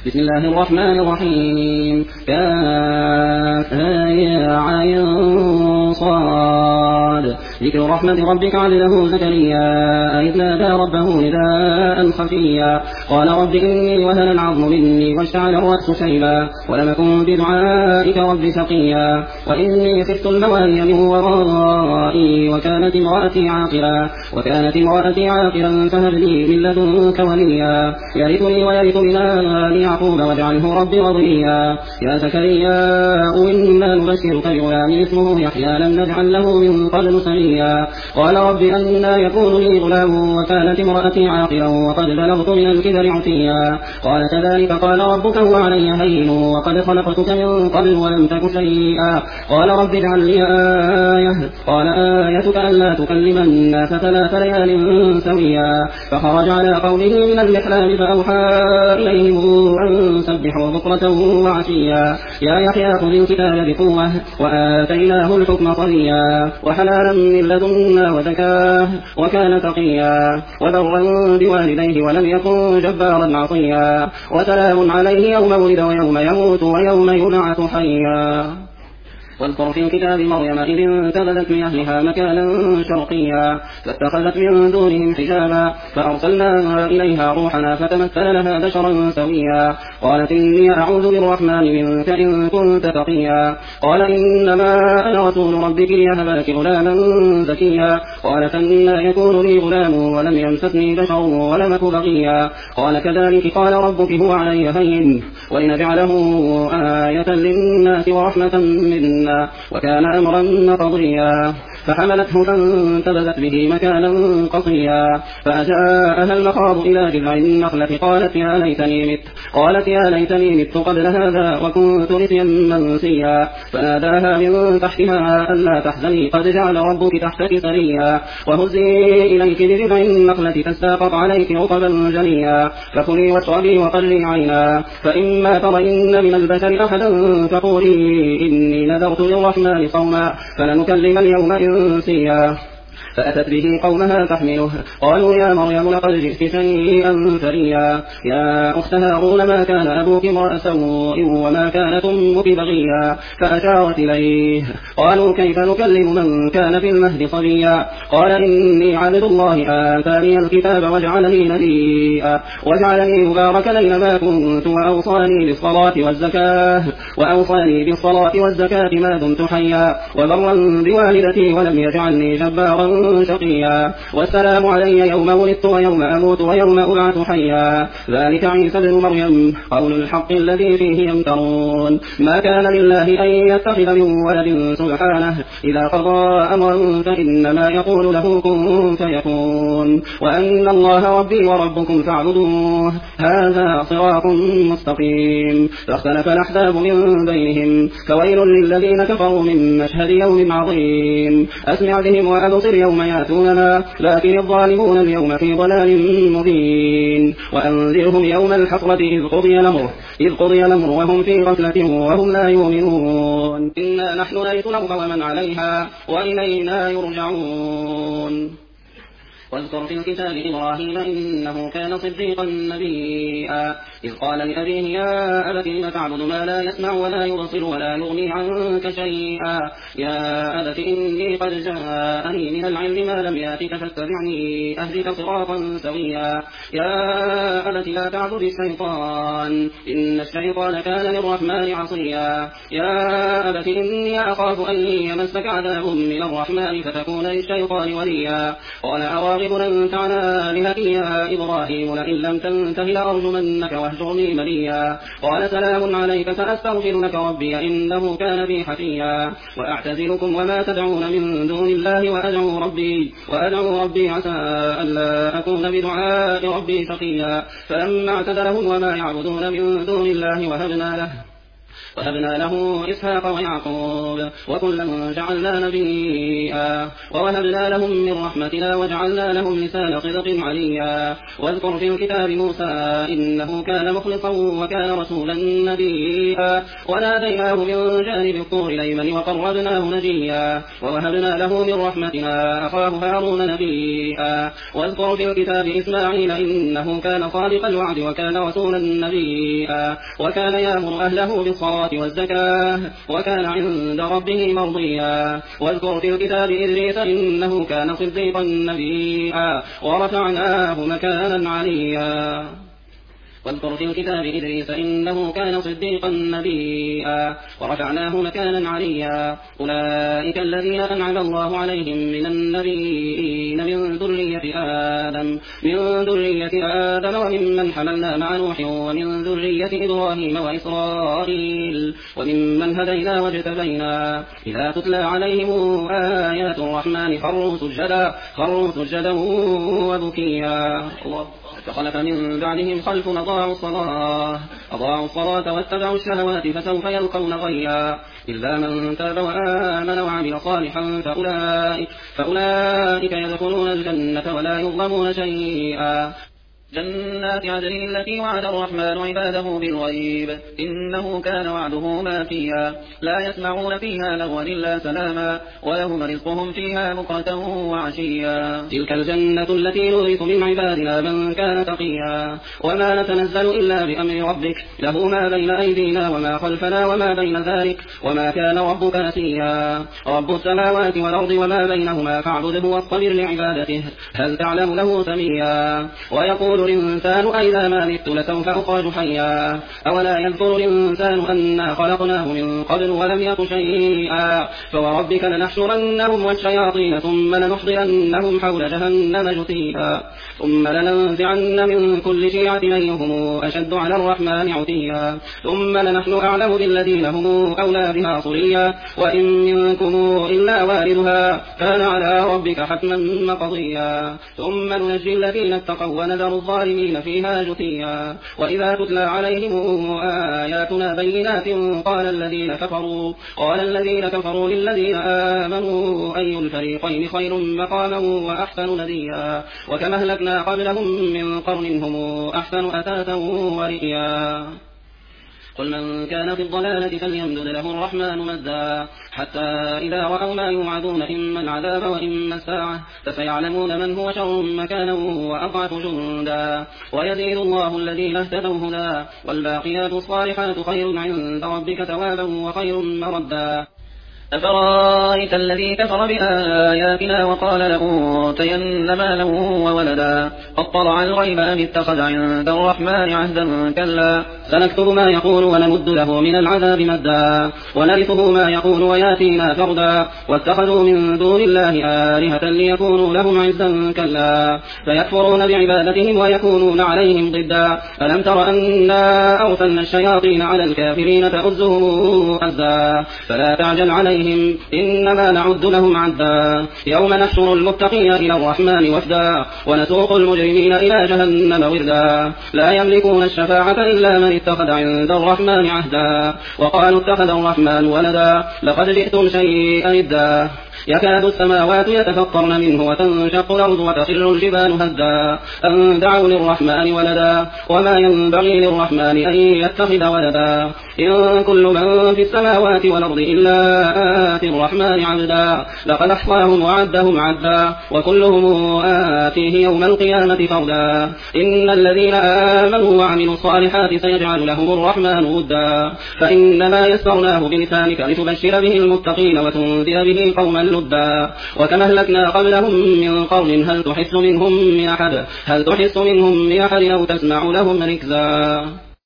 بسم الله الرحمن الرحيم. كافها يا عين صاد. ذكر رحمة ربك عبده زكريا إذ نادى ربه نداء خفيا قال رب إني وهن العظم مني واشتعل الرأس شيبا ولم أكن بدعائك رب شقيا وإني خفت الموالي من ورائي وكانت امرأتي عاقرا فهب لي من لدنك وليا يرثني ويرث من آل يعقوب واجعله ربي رضيا يا زكريا إنا نبشرك بغلام اسمه يحيى لم نجعل له من قبل سميا قال رب أنى يكون لي غلام وكانت امرأتي عاقرا وقد بلغت من الكبر عتيا قال كذلك قال ربك هو علي هين وقد خلقتك من قبل ولم تك شيئا قال رب اجعل لي آية قال آيتك ألا تكلم الناس 3 ليال سويا فخرج على قومه من المحراب فأوحى إليهم أن سبحوا بكرة وعشيا يا يحيى خذ الكتاب بقوة وآتيناه الحكم صبيا وحلالا من لدنا وزكاه وكان تقيا وبرا بوالديه ولم يكن جبارا عصيا وسلام عليه يوم ولد ويوم يموت ويوم يبعث حيا واذكر في الكتاب مريم إذ انتبذت من أهلها مكانا شرقيا فاتخذت من دونهم حجابا فأرسلنا إليها روحنا فتمثل لها بشرا سويا قالت إني أعوذ بالرحمن منك إن كنت تقيا قال إنما أنا رسول ربك ليهب لك غلاما زكيا قالت أنى يكون لي غلام ولم يمسسني بشر ولم أك بغيا قال كذلك قال ربك هو علي هين ولنجعله آية للناس ورحمة منا وكان أمرا مقضيا فحملته فانتبذت به مكانا قصيا فأجاءها المخاض إلى جذع النخلة قالت يا ليتني مت قبل هذا وكنت نسيا منسيا فناداها من تحتها ألا تحزني قد جعل ربك تحتك سريا وهزي إليك بجذع النخلة تساقط عليك رطبا جنيا فكلي واشربي وقري عينا فإما ترين من البشر أحدا فقولي إني نذرت للرحمن صوما فلنكلم اليوم إنسيا فأتت به قومها تحمله قالوا يا مريم لقد جئت شيئا فريا يا أخت هارون ما كان أبوك امرأ سوء وما كانت أمك بغيا فأشارت إليه قالوا كيف نكلم من كان في المهد صبيا قال إني عبد الله آتاني الكتاب وجعلني نبيا وجعلني مباركا أينما كنت وأوصاني بالصلاة والزكاة ما دمت حيا وبرا بوالدتي ولم يجعلني جبارا شقيا والسلام علي يوم ولدت ويوم أموت ويوم أبعث حيا ذلك عيسى ابن مريم قول الحق الذي فيه يمترون ما كان لله أن يتخذ من ولد سبحانه إذا قضى أمرا فإنما يقول له كن فيكون وأن الله ربي وربكم فاعبدوه هذا صراط مستقيم فاختلف الأحزاب من بينهم فويل للذين كفروا من مشهد يوم عظيم أسمع بهم وأبصر يوم يأتوننا لكن الظالمون اليوم في ضلال مبين وأنذرهم يوم الحسرة إذ قضي الأمر وهم في غفلة وهم لا يؤمنون إنا نحن نرث الأرض ومن عليها وإلينا يرجعون واذكر في الكتاب إبراهيم إنه كان صديقا نبيا إذ قال لأبيه يا أبت لم تعبد ما لا يسمع ولا يبصر ولا يغني عنك شيئا يا أبت إني قد جاءني من العلم ما لم يأتك فاتبعني أهدك صراطا سويا يا أبت لا تعبد الشيطان إن الشيطان كان للرحمن عصيا يا أبت إني أخاف أن يمسك عذاب من الرحمن فتكون للشيطان وليا قال أراغب أنت عن آلهتي يا إبراهيم لئن لم تنته لأرجمنك واهجرني مليا قال سلام عليك سأستغفر لك ربي إنه كان بي حفيا وأعتزلكم وما تدعون من دون الله وأدعو ربي عسى ألا أكون بدعاء ربي شقيا فلما اعتزلهم وما يعبدون من دون الله وهبنا له إسحاق ويعقوب وكلا جعلنا نبيا ووهبنا لهم من رحمتنا وجعلنا لهم لسان صدق عليا. واذكر في الكتاب موسى إنه كان مخلصا وكان رسولا نبيا وناديناه من جانب الطور الأيمن وقربناه نجيا ووهبنا له من رحمتنا أخاه هارون نبيا. واذكر في الكتاب إسماعيل إنه كان صادق الوعد وكان رسولا نبيا وكان يأمر أهله بالصلاة والزكاة وكان عند ربه مرضيا. واذكر في الكتاب إدريس إنه كان صديقا نبيا ورفعناه مكانا عليا. واذكر في الكتاب إدريس إنه كان صديقا نبيا ورفعناه مكانا عليا. أولئك الذين أنعم الله عليهم من النبيين من ذرية آدم وممن حملنا مع نوح ومن ذرية إبراهيم وإسرائيل وممن هدينا واجتبينا. إذا تتلى عليهم آيات الرحمن خروا سجدا وبكيا. فخلف من بعدهم خلف أضاعوا الصلاة واتبعوا الشهوات فسوف يلقون غيا. إلا من تاب وآمن وعمل صالحا فأولئك يدخلون الجنة ولا يظلمون شيئا. جنات عدن التي وعد الرحمن عباده بالغيب إنه كان وعده ماتيا. لا يسمعون فيها لغوا إلا سلاما ولهم رزقهم فيها بكرة وعشيا. تلك الجنة التي نورث من عبادنا من كان تقيا. وما نتنزل إلا بأمر ربك له ما بين أيدينا وما خلفنا وما بين ذلك وما كان ربك نسيا. رب السماوات والأرض وما بينهما فاعبده واصطبر لعبادته هل تعلم له سميا. ويقول الإنسان أئذا ما مت لسوف أخرج حيا. أولا يذكر الإنسان أنا خلقناه من قبل ولم يك شيئا. فوربك لنحشرنهم والشياطين ثم لنحضرنهم حول جهنم جثيا. ثم لننزعن من كل شيعة أيهم أشد على الرحمن عتيا. ثم لنحن أعلم بالذين هم أولى بها صليا. وإن منكم إلا واردها كان على ربك حتما مقضيا. ثم ننجي الذين اتقوا ونذر الظالمين فيها جثيا. وإذا تتلى عليهم آياتنا بينات قال الذين كفروا للذين آمنوا أي الفريقين خير مقاما وأحسن نديا. وكما أهلكنا قبلهم من قرن هم أحسن أثاثا ورئيا. قل من كان في الضلالة فليمدد له الرحمن مدا حتى إذا رأوا ما يوعدون إما العذاب وإما الساعة فسيعلمون من هو شر مكانا وأضعف جندا. ويزيد الله الذين اهتدوا هدى والباقيات الصالحات خير عند ربك ثوابا وخير مردا. أفرأيت الذي كفر بآياتنا وقال لأوتين مالا وولدا أطلع الغيب أم اتخذ عند الرحمن عهدا كلا سنكتب ما يقول ونمد له من العذاب مدا ونرثه ما يقول وياتينا فردا. واتخذوا من دون الله آلهة ليكونوا لهم عزا كلا فيكفرون بعبادتهم ويكونون عليهم ضدا. ألم تر أنا أرسلنا الشياطين على الكافرين تؤزهم أزا فلا تعجل عليهم إنما نعد لهم عدا. يوم نحشر المتقين إلى الرحمن وفدا ونسوق المجرمين إلى جهنم وردا. لا يملكون الشفاعة إلا من اتخذ عند الرحمن عهدا. وقالوا اتخذ الرحمن ولدا لقد جئتم شيئا إدا. يكاد السماوات يتفطرن منه وتنشق الأرض وتخر الجبال هدا أن دعوا للرحمن ولدا وما ينبغي للرحمن أن يتخذ ولدا. إن كل من في السماوات والأرض إلا آتي الرحمن عبدا لقد أحصاهم وعدهم عدا وكلهم آتيه يوم القيامة فردا. إن الذين آمنوا وعملوا الصالحات سيجعل لهم الرحمن ودا فإنما يسرناه بلسانك لتبشر به المتقين وتنذر به قوما لدا. وكما أهلكنا قبلهم من قرن هل تحس منهم من أحد أو تسمع لهم ركزا.